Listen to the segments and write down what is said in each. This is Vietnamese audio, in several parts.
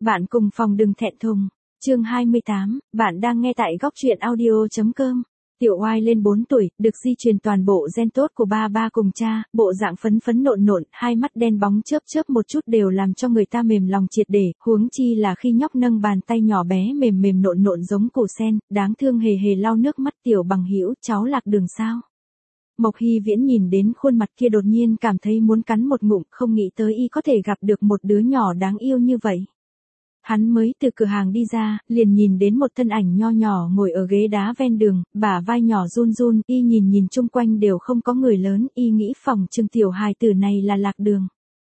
Bạn cùng phòng đừng thẹn thùng. Chương 28, bạn đang nghe tại góc truyện audio.com. Tiểu Oai lên 4 tuổi, được di truyền toàn bộ gen tốt của ba ba cùng cha, bộ dạng phấn phấn nộn nộn, hai mắt đen bóng chớp chớp một chút đều làm cho người ta mềm lòng triệt để, huống chi là khi nhóc nâng bàn tay nhỏ bé mềm mềm nộn nộn giống củ sen, đáng thương hề hề lau nước mắt. Tiểu bằng hữu, cháu lạc đường sao? Mộc Hy Viễn nhìn đến khuôn mặt kia đột nhiên cảm thấy muốn cắn một ngụm, không nghĩ tới y có thể gặp được một đứa nhỏ đáng yêu như vậy. Hắn mới từ cửa hàng đi ra, liền nhìn đến một thân ảnh nho nhỏ ngồi ở ghế đá ven đường, bả vai nhỏ run run, y nhìn chung quanh đều không có người lớn, y nghĩ phòng chừng tiểu hài tử này là lạc đường.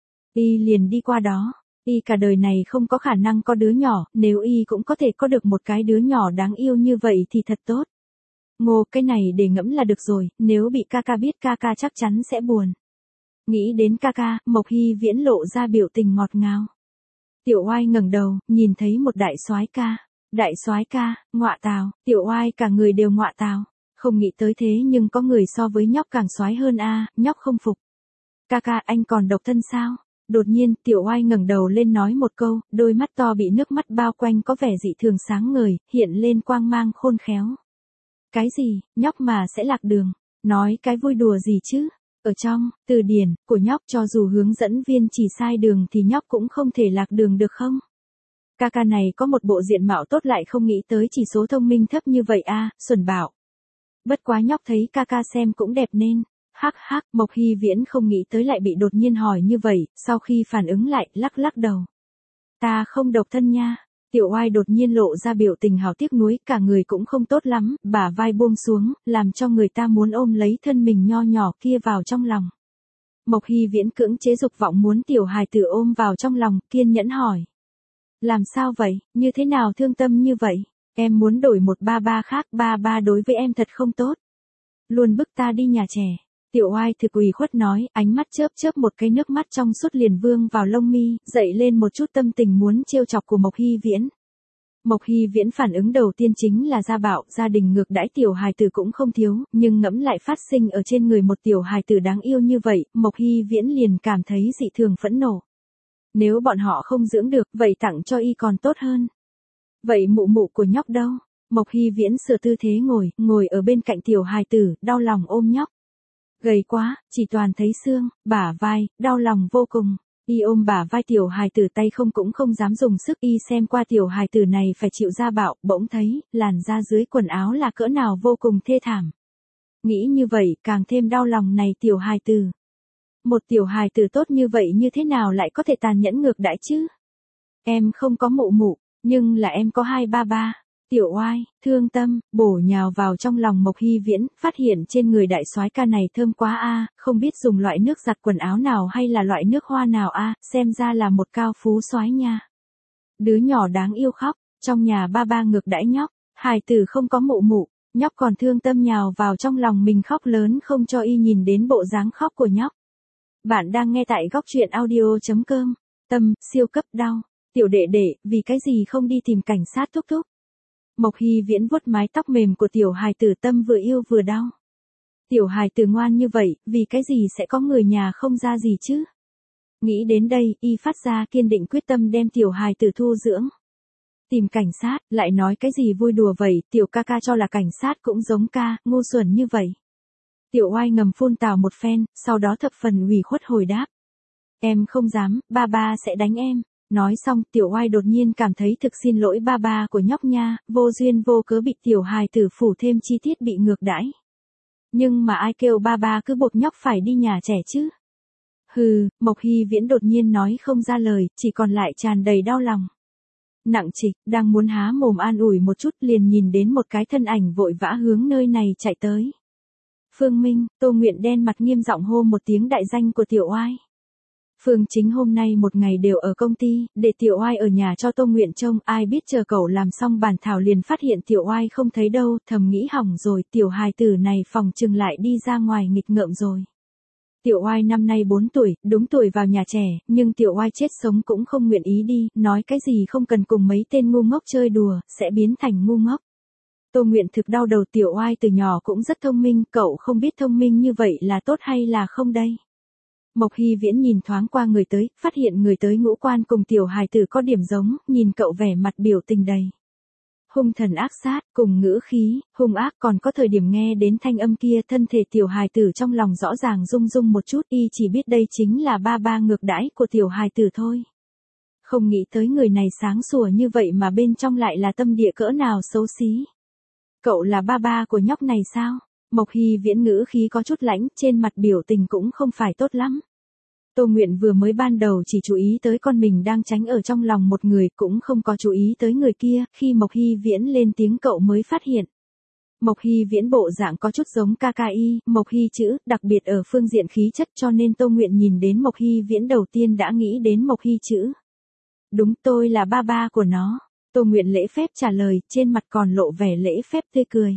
Y liền đi qua đó, y cả đời này không có khả năng có đứa nhỏ, nếu y cũng có thể có được một cái đứa nhỏ đáng yêu như vậy thì thật tốt. Ngô, cái này để ngẫm là được rồi, nếu bị ca ca biết ca ca chắc chắn sẽ buồn. Nghĩ đến ca ca, Mộc Hy Viễn lộ ra biểu tình ngọt ngào. Tiểu Oai ngẩng đầu, nhìn thấy một đại soái ca. Đại soái ca, ngọa tào, Tiểu Oai cả người đều ngọa tào. Không nghĩ tới thế nhưng có người so với nhóc càng soái hơn a, nhóc không phục. Ca ca, anh còn độc thân sao? Đột nhiên, Tiểu Oai ngẩng đầu lên nói một câu, đôi mắt to bị nước mắt bao quanh có vẻ dị thường sáng ngời, hiện lên quang mang khôn khéo. Cái gì, nhóc mà sẽ lạc đường? Nói cái vui đùa gì chứ? Ở trong từ điển của nhóc cho dù hướng dẫn viên chỉ sai đường thì nhóc cũng không thể lạc đường được không? Ca ca này có một bộ diện mạo tốt lại không nghĩ tới chỉ số thông minh thấp như vậy a, Xuân bảo. Bất quá nhóc thấy ca ca xem cũng đẹp nên. Hắc hắc, Mộc Hy Viễn không nghĩ tới lại bị đột nhiên hỏi như vậy, sau khi phản ứng lại, lắc lắc đầu. Ta không độc thân nha. Tiểu Oai đột nhiên lộ ra biểu tình hào tiếc nuối, cả người cũng không tốt lắm, bả vai buông xuống, làm cho người ta muốn ôm lấy thân mình nho nhỏ kia vào trong lòng. Mộc Hy Viễn cưỡng chế dục vọng muốn tiểu hài tử ôm vào trong lòng, kiên nhẫn hỏi. Làm sao vậy, như thế nào thương tâm như vậy? Em muốn đổi một ba ba khác, ba ba đối với em thật không tốt. Luôn bức ta đi nhà trẻ. Tiểu Oai thực ủy khuất nói, ánh mắt chớp chớp một cái nước mắt trong suốt liền vương vào lông mi, dậy lên một chút tâm tình muốn trêu chọc của Mộc Hy Viễn. Mộc Hy Viễn phản ứng đầu tiên chính là gia bạo, gia đình ngược đãi tiểu hài tử cũng không thiếu, nhưng ngẫm lại phát sinh ở trên người một tiểu hài tử đáng yêu như vậy, Mộc Hy Viễn liền cảm thấy dị thường phẫn nộ. Nếu bọn họ không dưỡng được, vậy tặng cho y còn tốt hơn. Vậy mụ mụ của nhóc đâu? Mộc Hy Viễn sửa tư thế ngồi ở bên cạnh tiểu hài tử, đau lòng ôm nhóc. Gầy quá, chỉ toàn thấy xương, bả vai, đau lòng vô cùng. Y ôm bả vai tiểu hài tử tay cũng không dám dùng sức, y xem qua tiểu hài tử này phải chịu gia bạo, bỗng thấy, làn da dưới quần áo là cỡ nào vô cùng thê thảm. Nghĩ như vậy, càng thêm đau lòng này tiểu hài tử. Một tiểu hài tử tốt như vậy như thế nào lại có thể tàn nhẫn ngược đãi chứ? Em không có mụ mụ, nhưng là em có hai ba ba. Tiểu Oai, thương tâm, bổ nhào vào trong lòng Mộc Hy Viễn, phát hiện trên người đại soái ca này thơm quá a, không biết dùng loại nước giặt quần áo nào hay là loại nước hoa nào a, xem ra là một cao phú soái nha. Đứa nhỏ đáng yêu khóc, trong nhà ba ba ngược đãi nhóc, hài tử không có mụ mụ, nhóc còn thương tâm nhào vào trong lòng mình khóc lớn không cho y nhìn đến bộ dáng khóc của nhóc. Bạn đang nghe tại góc truyện audio.com. Tâm, siêu cấp đau. Tiểu đệ đệ, vì cái gì không đi tìm cảnh sát thúc thúc? Mộc Hy Viễn vuốt mái tóc mềm của tiểu hài tử, tâm vừa yêu vừa đau. Tiểu hài tử ngoan như vậy, vì cái gì sẽ có người nhà không ra gì chứ? Nghĩ đến đây, y phát ra kiên định quyết tâm đem tiểu hài tử thu dưỡng. Tìm cảnh sát, lại nói cái gì vui đùa vậy, tiểu ca ca cho là cảnh sát cũng giống ca, ngu xuẩn như vậy. Tiểu Oai ngầm phun tào một phen, sau đó thập phần ủy khuất hồi đáp. Em không dám, ba ba sẽ đánh em. Nói xong, tiểu Oai đột nhiên cảm thấy thực xin lỗi ba ba của nhóc nha, vô duyên vô cớ bị tiểu hài tử phủ thêm chi tiết bị ngược đãi. Nhưng mà ai kêu ba ba cứ buộc nhóc phải đi nhà trẻ chứ? Hừ, Mộc Hy Viễn đột nhiên nói không ra lời, chỉ còn lại tràn đầy đau lòng. Nặng trịch, đang muốn há mồm an ủi một chút liền nhìn đến một cái thân ảnh vội vã hướng nơi này chạy tới. Phương Minh, Tô Nguyện đen mặt nghiêm giọng hô một tiếng đại danh của tiểu Oai. Phương Chính hôm nay một ngày đều ở công ty, để tiểu Oai ở nhà cho Tô Nguyện trông, ai biết chờ cậu làm xong bàn thảo liền phát hiện tiểu Oai không thấy đâu, thầm nghĩ hỏng rồi, tiểu hài tử này phòng chừng lại đi ra ngoài nghịch ngợm rồi. Tiểu Oai năm nay 4 tuổi, đúng tuổi vào nhà trẻ, nhưng tiểu Oai chết sống cũng không nguyện ý đi, nói cái gì không cần cùng mấy tên ngu ngốc chơi đùa, sẽ biến thành ngu ngốc. Tô Nguyện thực đau đầu, tiểu Oai từ nhỏ cũng rất thông minh, cậu không biết thông minh như vậy là tốt hay là không đây? Mộc Hy Viễn nhìn thoáng qua người tới, phát hiện người tới ngũ quan cùng tiểu hài tử có điểm giống, nhìn cậu vẻ mặt biểu tình đầy hung thần ác sát, cùng ngữ khí hung ác, còn có thời điểm nghe đến thanh âm kia, thân thể tiểu hài tử trong lòng rõ ràng rung rung một chút, y chỉ biết đây chính là ba ba ngược đãi của tiểu hài tử thôi. Không nghĩ tới người này sáng sủa như vậy mà bên trong lại là tâm địa cỡ nào xấu xí. Cậu là ba ba của nhóc này sao? Mộc Hy Viễn ngữ khí có chút lãnh, trên mặt biểu tình cũng không phải tốt lắm. Tô Nguyện vừa mới ban đầu chỉ chú ý tới con mình đang tránh ở trong lòng một người, cũng không có chú ý tới người kia, khi Mộc Hy Viễn lên tiếng cậu mới phát hiện. Mộc Hy Viễn bộ dạng có chút giống KKI, Mộc Hy chữ, đặc biệt ở phương diện khí chất, cho nên Tô Nguyện nhìn đến Mộc Hy Viễn đầu tiên đã nghĩ đến Mộc Hy chữ. Đúng, tôi là ba ba của nó. Tô Nguyện lễ phép trả lời, trên mặt còn lộ vẻ lễ phép tươi cười.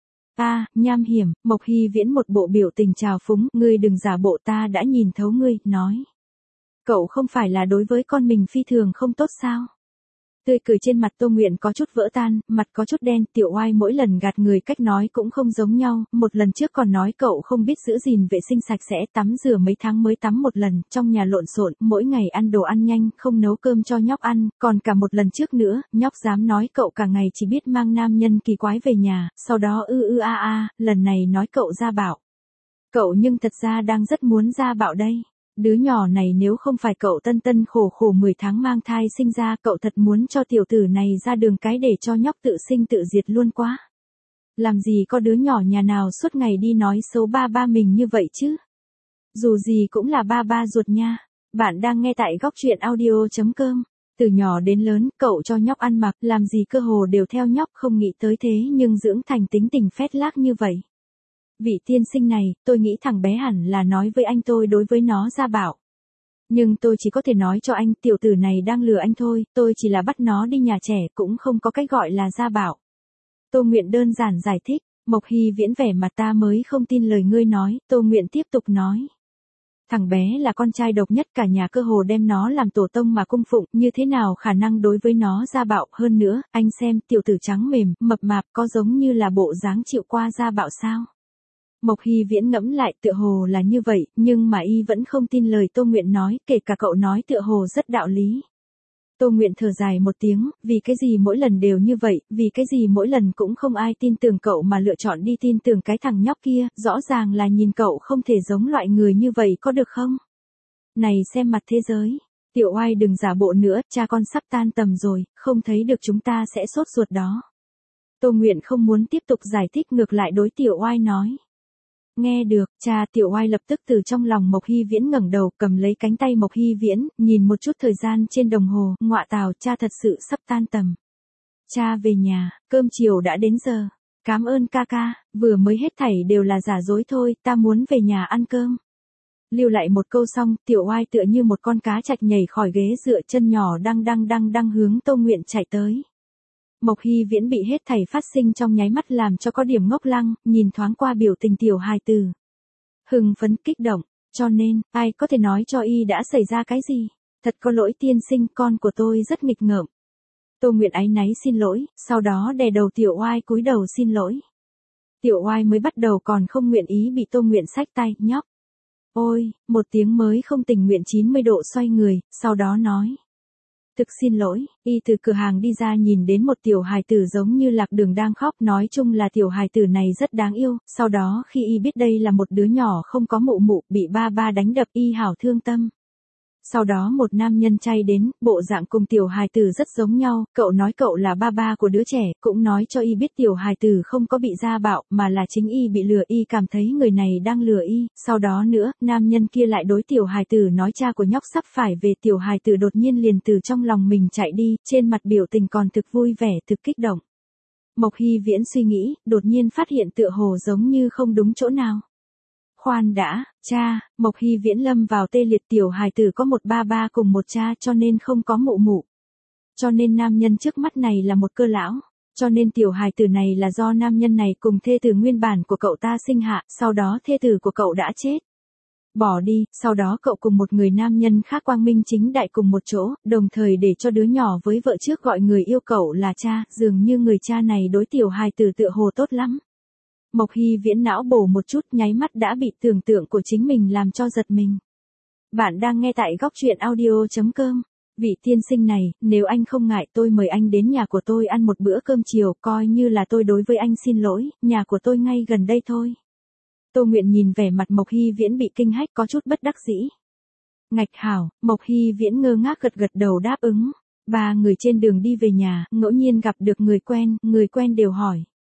Nham hiểm, Mộc Hy Viễn một bộ biểu tình trào phúng, ngươi đừng giả bộ, ta đã nhìn thấu ngươi, nói. Cậu không phải là đối với con mình phi thường không tốt sao? Tươi cười trên mặt Tô Nguyện có chút vỡ tan, mặt có chút đen, tiểu oai mỗi lần gạt người cách nói cũng không giống nhau, một lần trước còn nói cậu không biết giữ gìn vệ sinh sạch sẽ, tắm rửa mấy tháng mới tắm một lần, trong nhà lộn xộn, mỗi ngày ăn đồ ăn nhanh, không nấu cơm cho nhóc ăn, còn cả một lần trước nữa, nhóc dám nói cậu cả ngày chỉ biết mang nam nhân kỳ quái về nhà, sau đó lần này nói cậu gia bạo. Cậu nhưng thật ra đang rất muốn gia bạo đây. Đứa nhỏ này nếu không phải cậu tân tân khổ khổ 10 tháng mang thai sinh ra, cậu thật muốn cho tiểu tử này ra đường cái để cho nhóc tự sinh tự diệt luôn quá. Làm gì có đứa nhỏ nhà nào suốt ngày đi nói xấu ba ba mình như vậy chứ. Dù gì cũng là ba ba ruột nha. Bạn đang nghe tại góc truyện audio.com. Từ nhỏ đến lớn, cậu cho nhóc ăn mặc, làm gì cơ hồ đều theo nhóc, không nghĩ tới thế nhưng dưỡng thành tính tình phét lác như vậy. Vị tiên sinh này, tôi nghĩ thằng bé hẳn là nói với anh tôi đối với nó gia bạo. Nhưng tôi chỉ có thể nói cho anh, tiểu tử này đang lừa anh thôi, tôi chỉ là bắt nó đi nhà trẻ, cũng không có cách gọi là gia bạo. Tô Nguyện đơn giản giải thích, Mộc Hy Viễn vẻ mặt ta mới không tin lời ngươi nói, Tô Nguyện tiếp tục nói. Thằng bé là con trai độc nhất, cả nhà cơ hồ đem nó làm tổ tông mà cung phụng, như thế nào khả năng đối với nó gia bạo, hơn nữa, anh xem, tiểu tử trắng mềm, mập mạp, có giống như là bộ dáng chịu qua gia bạo sao? Mộc Hy Viễn ngẫm lại, tựa hồ là như vậy, nhưng mà y vẫn không tin lời Tô Nguyện nói, kể cả cậu nói tựa hồ rất đạo lý. Tô Nguyện thở dài một tiếng, vì cái gì mỗi lần đều như vậy, vì cái gì mỗi lần cũng không ai tin tưởng cậu mà lựa chọn đi tin tưởng cái thằng nhóc kia, rõ ràng là nhìn cậu không thể giống loại người như vậy có được không? Này xem mặt thế giới, tiểu oai đừng giả bộ nữa, cha con sắp tan tầm rồi, không thấy được chúng ta sẽ sốt ruột đó. Tô Nguyện không muốn tiếp tục giải thích, ngược lại đối tiểu oai nói. Nghe được, cha, tiểu oai lập tức từ trong lòng Mộc Hy Viễn ngẩng đầu, cầm lấy cánh tay Mộc Hy Viễn, nhìn một chút thời gian trên đồng hồ, ngọa tào, cha thật sự sắp tan tầm. Cha về nhà, cơm chiều đã đến giờ. Cảm ơn ca ca, vừa mới hết thảy đều là giả dối thôi, ta muốn về nhà ăn cơm. Lưu lại một câu xong, tiểu oai tựa như một con cá trạch nhảy khỏi ghế dựa, chân nhỏ đang hướng Tô Nguyện chạy tới. Mộc Hy Viễn bị hết thảy phát sinh trong nháy mắt làm cho có điểm ngốc lăng, nhìn thoáng qua biểu tình tiểu hài tử. Hưng phấn kích động, cho nên, ai có thể nói cho y đã xảy ra cái gì? Thật có lỗi tiên sinh, con của tôi rất nghịch ngợm. Tô Nguyện áy náy xin lỗi, sau đó đè đầu tiểu oai cúi đầu xin lỗi. Tiểu oai mới bắt đầu còn không nguyện ý bị Tô Nguyện xách tay, nhóc. Ôi, một tiếng mới không tình nguyện 90 độ xoay người, sau đó nói. Thực xin lỗi, y từ cửa hàng đi ra nhìn đến một tiểu hài tử giống như lạc đường đang khóc, nói chung là tiểu hài tử này rất đáng yêu, sau đó khi y biết đây là một đứa nhỏ không có mụ mụ, bị ba ba đánh đập, y hảo thương tâm. Sau đó một nam nhân chay đến, bộ dạng cùng tiểu hài tử rất giống nhau, cậu nói cậu là ba ba của đứa trẻ, cũng nói cho y biết tiểu hài tử không có bị gia bạo, mà là chính y bị lừa, y cảm thấy người này đang lừa y, sau đó nữa, nam nhân kia lại đối tiểu hài tử nói cha của nhóc sắp phải về, tiểu hài tử đột nhiên liền từ trong lòng mình chạy đi, trên mặt biểu tình còn thực vui vẻ, thực kích động. Mộc Hy Viễn suy nghĩ, đột nhiên phát hiện tựa hồ giống như không đúng chỗ nào. Khoan đã, cha, Mộc Hy Viễn lâm vào tê liệt, tiểu hài tử có một ba ba cùng một cha cho nên không có mụ mụ. Cho nên nam nhân trước mắt này là một cơ lão, cho nên tiểu hài tử này là do nam nhân này cùng thê tử nguyên bản của cậu ta sinh hạ, sau đó thê tử của cậu đã chết. Bỏ đi, sau đó cậu cùng một người nam nhân khác quang minh chính đại cùng một chỗ, đồng thời để cho đứa nhỏ với vợ trước gọi người yêu cậu là cha, dường như người cha này đối tiểu hài tử tựa hồ tốt lắm. Mộc Hy Viễn não bổ một chút, nháy mắt đã bị tưởng tượng của chính mình làm cho giật mình. Bạn đang nghe tại góc truyện audio.com. Vị tiên sinh này, nếu anh không ngại tôi mời anh đến nhà của tôi ăn một bữa cơm chiều, coi như là tôi đối với anh xin lỗi, nhà của tôi ngay gần đây thôi. Tô Nguyện nhìn vẻ mặt Mộc Hy Viễn bị kinh hách có chút bất đắc dĩ. Ngạch hảo, Mộc Hy Viễn ngơ ngác gật gật đầu đáp ứng. Ba người trên đường đi về nhà, ngẫu nhiên gặp được người quen đều hỏi.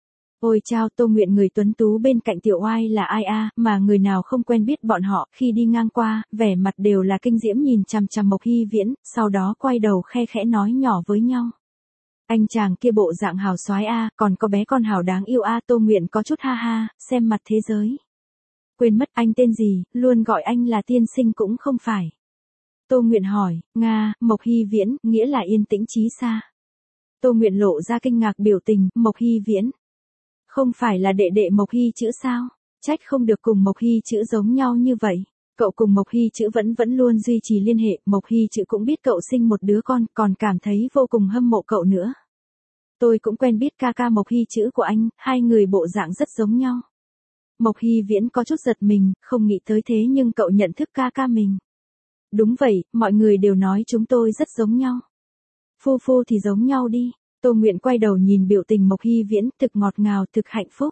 Ôi chao, Tô Nguyện người tuấn tú bên cạnh Tiểu Oai là ai a, mà người nào không quen biết bọn họ, khi đi ngang qua, vẻ mặt đều là kinh diễm nhìn chằm chằm Mộc Hy Viễn, sau đó quay đầu khe khẽ nói nhỏ với nhau. Anh chàng kia bộ dạng hào soái a, còn có bé con hào đáng yêu a. Tô Nguyện có chút ha ha, xem mặt thế giới. Quên mất anh tên gì, luôn gọi anh là tiên sinh cũng không phải. Tô Nguyện hỏi, Nga, Mộc Hy Viễn, nghĩa là yên tĩnh trí xa. Tô Nguyện lộ ra kinh ngạc biểu tình, Mộc Hy Viễn. Không phải là đệ đệ Mộc Hy chữ sao? Trách không được cùng Mộc Hy chữ giống nhau như vậy. Cậu cùng Mộc Hy chữ vẫn luôn duy trì liên hệ, Mộc Hy chữ cũng biết cậu sinh một đứa con, còn cảm thấy vô cùng hâm mộ cậu nữa. Tôi cũng quen biết ca ca Mộc Hy chữ của anh, hai người bộ dạng rất giống nhau. Mộc Hy Viễn có chút giật mình, không nghĩ tới thế nhưng cậu nhận thức ca ca mình. Đúng vậy, mọi người đều nói chúng tôi rất giống nhau. Phu thì giống nhau đi. Tô Nguyện quay đầu nhìn biểu tình Mộc Hy Viễn, thực ngọt ngào, thực hạnh phúc.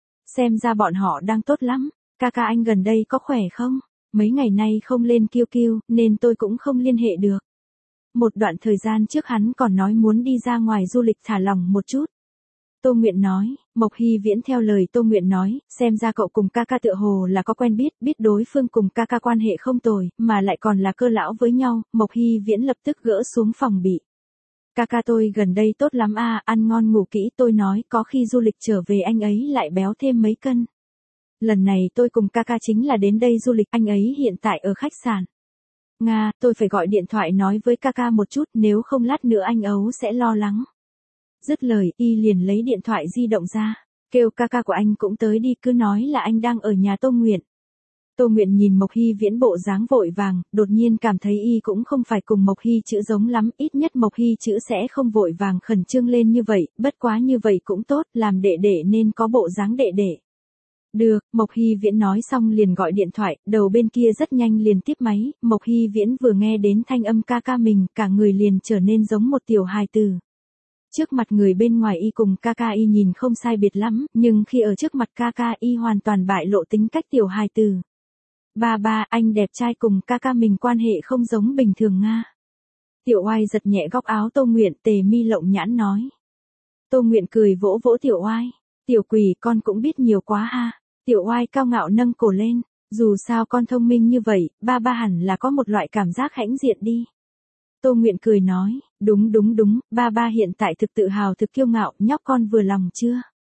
Xem ra bọn họ đang tốt lắm. Ca ca anh gần đây có khỏe không? Mấy ngày nay không lên QQ, nên tôi cũng không liên hệ được. Một đoạn thời gian trước hắn còn nói muốn đi ra ngoài du lịch thả lỏng một chút. Tô Nguyện nói, Mộc Hy Viễn theo lời Tô Nguyện nói, xem ra cậu cùng ca ca tựa hồ là có quen biết đối phương cùng ca ca quan hệ không tồi, mà lại còn là cơ lão với nhau. Mộc Hy Viễn lập tức gỡ xuống phòng bị. Ca ca tôi gần đây tốt lắm a, ăn ngon ngủ kỹ, tôi nói có khi du lịch trở về anh ấy lại béo thêm mấy cân. Lần này tôi cùng ca ca chính là đến đây du lịch, anh ấy hiện tại ở khách sạn. Nga, tôi phải gọi điện thoại nói với ca ca một chút, nếu không lát nữa anh ấu sẽ lo lắng. Dứt lời, y liền lấy điện thoại di động ra, kêu ca ca của anh cũng tới đi, cứ nói là anh đang ở nhà Tô Nguyện. Tô Nguyện nhìn Mộc Hy Viễn bộ dáng vội vàng, đột nhiên cảm thấy y cũng không phải cùng Mộc Hy chữ giống lắm, ít nhất Mộc Hy chữ sẽ không vội vàng khẩn trương lên như vậy, bất quá như vậy cũng tốt, làm đệ đệ nên có bộ dáng đệ đệ. Được, Mộc Hy Viễn nói xong liền gọi điện thoại, đầu bên kia rất nhanh liền tiếp máy, Mộc Hy Viễn vừa nghe đến thanh âm ca ca mình, cả người liền trở nên giống một tiểu hài tử. Trước mặt người bên ngoài y cùng ca ca y nhìn không sai biệt lắm, nhưng khi ở trước mặt ca ca y hoàn toàn bại lộ tính cách tiểu hài tử. Ba, anh đẹp trai cùng ca ca mình quan hệ không giống bình thường Nga. Tiểu Oai giật nhẹ góc áo Tô Nguyện, tề mi lộng nhãn nói. Tô Nguyện cười vỗ vỗ Tiểu Oai, tiểu quỷ con cũng biết nhiều quá ha. Tiểu Oai cao ngạo nâng cổ lên, dù sao con thông minh như vậy, ba hẳn là có một loại cảm giác hãnh diện đi. Tô Nguyện cười nói, đúng, ba hiện tại thực tự hào thực kiêu ngạo, nhóc con vừa lòng chưa?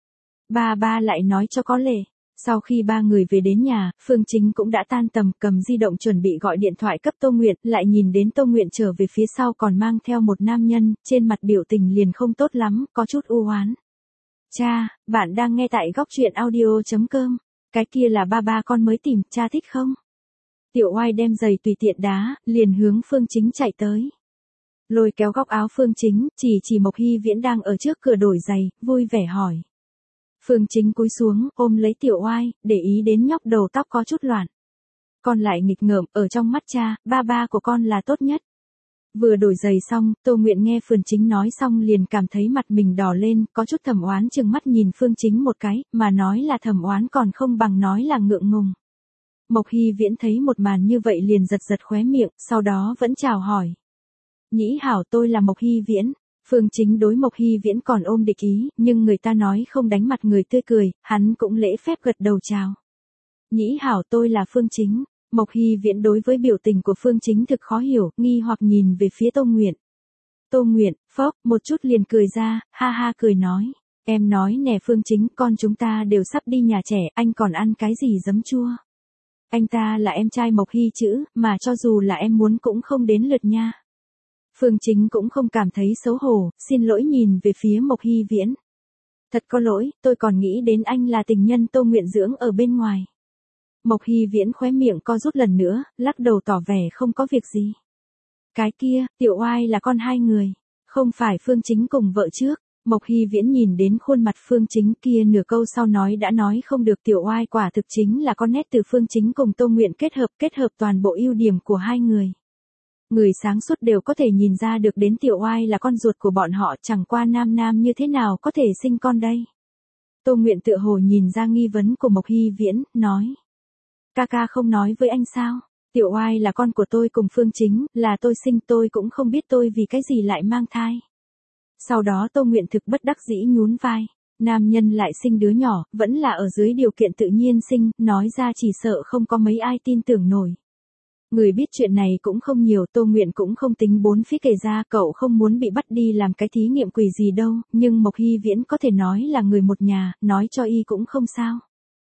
Ba lại nói cho có lệ. Sau khi ba người về đến nhà, Phương Chính cũng đã tan tầm, cầm di động chuẩn bị gọi điện thoại cấp Tô Nguyện, lại nhìn đến Tô Nguyện trở về phía sau còn mang theo một nam nhân, trên mặt biểu tình liền không tốt lắm, có chút u oán. Cha, bạn đang nghe tại góc truyện audio.com, cái kia là ba con mới tìm, cha thích không? Tiểu Oai đem giày tùy tiện đá, liền hướng Phương Chính chạy tới. Lôi kéo góc áo Phương Chính, chỉ Mộc Hy Viễn đang ở trước cửa đổi giày, vui vẻ hỏi. Phương Chính cúi xuống, ôm lấy Tiểu Oai, để ý đến nhóc đầu tóc có chút loạn. Con lại nghịch ngợm, ở trong mắt cha, ba của con là tốt nhất. Vừa đổi giày xong, Tô Nguyện nghe Phương Chính nói xong liền cảm thấy mặt mình đỏ lên, có chút thầm oán chừng mắt nhìn Phương Chính một cái, mà nói là thầm oán còn không bằng nói là ngượng ngùng. Mộc Hy Viễn thấy một màn như vậy liền giật khóe miệng, sau đó vẫn chào hỏi. Nhĩ hảo, tôi là Mộc Hy Viễn. Phương Chính đối Mộc Hy Viễn còn ôm địch ý, nhưng người ta nói không đánh mặt người tươi cười, hắn cũng lễ phép gật đầu chào. Nhĩ hảo, tôi là Phương Chính. Mộc Hy Viễn đối với biểu tình của Phương Chính thực khó hiểu, nghi hoặc nhìn về phía Tô Nguyện. Tô Nguyện, phốc, một chút liền cười ra, ha ha cười nói. Em nói nè Phương Chính, con chúng ta đều sắp đi nhà trẻ, anh còn ăn cái gì giấm chua? Anh ta là em trai Mộc Hy chữ, mà cho dù là em muốn cũng không đến lượt nha. Phương Chính cũng không cảm thấy xấu hổ, xin lỗi nhìn về phía Mộc Hy Viễn. Thật có lỗi, tôi còn nghĩ đến anh là tình nhân Tô Nguyện dưỡng ở bên ngoài. Mộc Hy Viễn khóe miệng co rút lần nữa, lắc đầu tỏ vẻ không có việc gì. Cái kia, Tiểu Oai là con hai người, không phải Phương Chính cùng vợ trước. Mộc Hy Viễn nhìn đến khuôn mặt Phương Chính kia, nửa câu sau nói đã nói không được. Tiểu Oai quả thực chính là con nét từ Phương Chính cùng Tô Nguyện kết hợp toàn bộ ưu điểm của hai người. Người sáng suốt đều có thể nhìn ra được đến Tiểu Oai là con ruột của bọn họ, chẳng qua nam nam như thế nào có thể sinh con đây. Tô Nguyện tựa hồ nhìn ra nghi vấn của Mộc Hy Viễn, nói. Ca không nói với anh sao? Tiểu Oai là con của tôi cùng Phương Chính, là tôi sinh, tôi cũng không biết tôi vì cái gì lại mang thai. Sau đó Tô Nguyện thực bất đắc dĩ nhún vai. Nam nhân lại sinh đứa nhỏ, vẫn là ở dưới điều kiện tự nhiên sinh, nói ra chỉ sợ không có mấy ai tin tưởng nổi. Người biết chuyện này cũng không nhiều, Tô Nguyện cũng không tính bốn phía kể ra, cậu không muốn bị bắt đi làm cái thí nghiệm quỷ gì đâu, nhưng Mộc Hy Viễn có thể nói là người một nhà, nói cho y cũng không sao.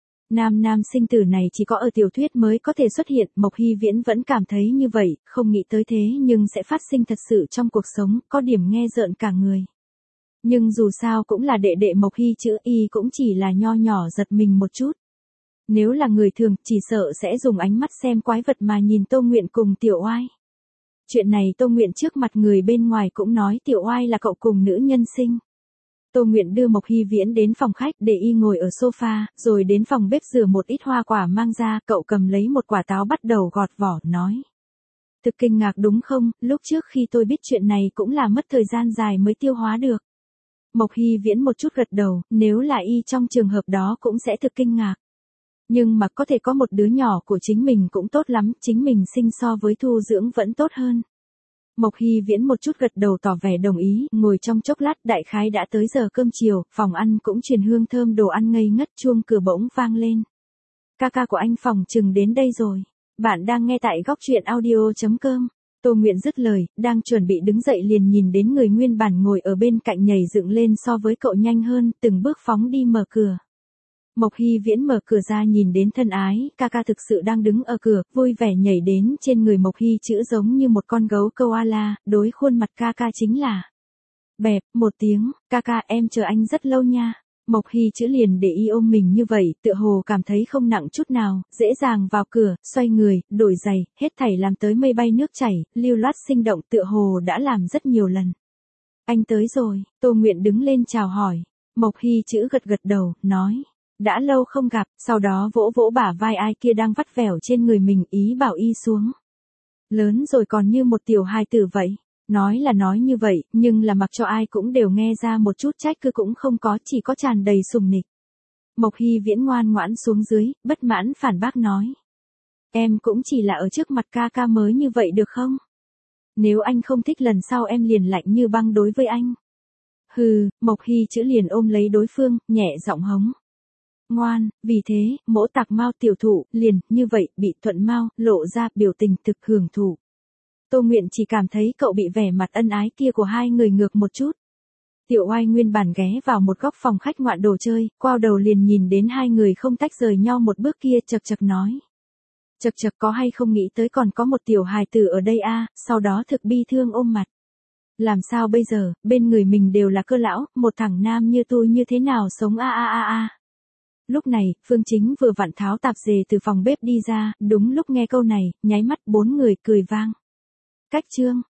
Nam sinh tử này chỉ có ở tiểu thuyết mới có thể xuất hiện, Mộc Hy Viễn vẫn cảm thấy như vậy, không nghĩ tới thế nhưng sẽ phát sinh thật sự trong cuộc sống, có điểm nghe rợn cả người. Nhưng dù sao cũng là đệ đệ Mộc Hy chữ, y cũng chỉ là nho nhỏ giật mình một chút. Nếu là người thường, chỉ sợ sẽ dùng ánh mắt xem quái vật mà nhìn Tô Nguyện cùng Tiểu Oai. Chuyện này Tô Nguyện trước mặt người bên ngoài cũng nói Tiểu Oai là cậu cùng nữ nhân sinh. Tô Nguyện đưa Mộc Hy Viễn đến phòng khách để y ngồi ở sofa, rồi đến phòng bếp rửa một ít hoa quả mang ra, cậu cầm lấy một quả táo bắt đầu gọt vỏ, nói. Thực kinh ngạc đúng không, lúc trước khi tôi biết chuyện này cũng là mất thời gian dài mới tiêu hóa được. Mộc Hy Viễn một chút gật đầu, nếu là y trong trường hợp đó cũng sẽ thực kinh ngạc. Nhưng mà có thể có một đứa nhỏ của chính mình cũng tốt lắm, chính mình sinh so với thu dưỡng vẫn tốt hơn. Mộc Hy Viễn một chút gật đầu tỏ vẻ đồng ý, ngồi trong chốc lát đại khái đã tới giờ cơm chiều, phòng ăn cũng truyền hương thơm đồ ăn ngây ngất, chuông cửa bỗng vang lên. Ca của anh phòng chừng đến đây rồi. Bạn đang nghe tại góc truyện audio.com. Tô Nguyện dứt lời, đang chuẩn bị đứng dậy liền nhìn đến người nguyên bản ngồi ở bên cạnh nhảy dựng lên so với cậu nhanh hơn, từng bước phóng đi mở cửa. Mộc Hy Viễn mở cửa ra nhìn đến thân ái, ca thực sự đang đứng ở cửa, vui vẻ nhảy đến trên người Mộc Hy chữ giống như một con gấu koala, đối khuôn mặt ca chính là. Bẹp, một tiếng, ca em chờ anh rất lâu nha. Mộc Hy chữ liền để y ôm mình như vậy, tựa hồ cảm thấy không nặng chút nào, dễ dàng vào cửa, xoay người, đổi giày, hết thảy làm tới mây bay nước chảy, lưu loát sinh động, tựa hồ đã làm rất nhiều lần. Anh tới rồi, Tô Nguyện đứng lên chào hỏi. Mộc Hy chữ gật đầu, nói. Đã lâu không gặp, sau đó vỗ bả vai ai kia đang vắt vẻo trên người mình, ý bảo y xuống. Lớn rồi còn như một tiểu hài tử vậy. Nói là nói như vậy, nhưng là mặc cho ai cũng đều nghe ra một chút trách cứ cũng không có, chỉ có tràn đầy sùng nịch. Mộc Hy Viễn ngoan ngoãn xuống dưới, bất mãn phản bác nói. Em cũng chỉ là ở trước mặt ca mới như vậy được không? Nếu anh không thích lần sau em liền lạnh như băng đối với anh. Hừ, Mộc Hy chữ liền ôm lấy đối phương, nhẹ giọng hống. Ngoan, vì thế, mỗ tạc mau tiểu thụ, liền, như vậy, bị thuận mau, lộ ra biểu tình thực hưởng thụ. Tô Nguyện chỉ cảm thấy cậu bị vẻ mặt ân ái kia của hai người ngược một chút. Tiểu Oai nguyên bản ghé vào một góc phòng khách ngoạn đồ chơi, quao đầu liền nhìn đến hai người không tách rời nhau một bước kia, chật nói. Chật có hay không nghĩ tới còn có một tiểu hài tử ở đây a, sau đó thực bi thương ôm mặt. Làm sao bây giờ, bên người mình đều là cơ lão, một thằng nam như tôi như thế nào sống a. Lúc này, Phương Chính vừa vặn tháo tạp dề từ phòng bếp đi ra, đúng lúc nghe câu này, nháy mắt bốn người cười vang. Cách chương.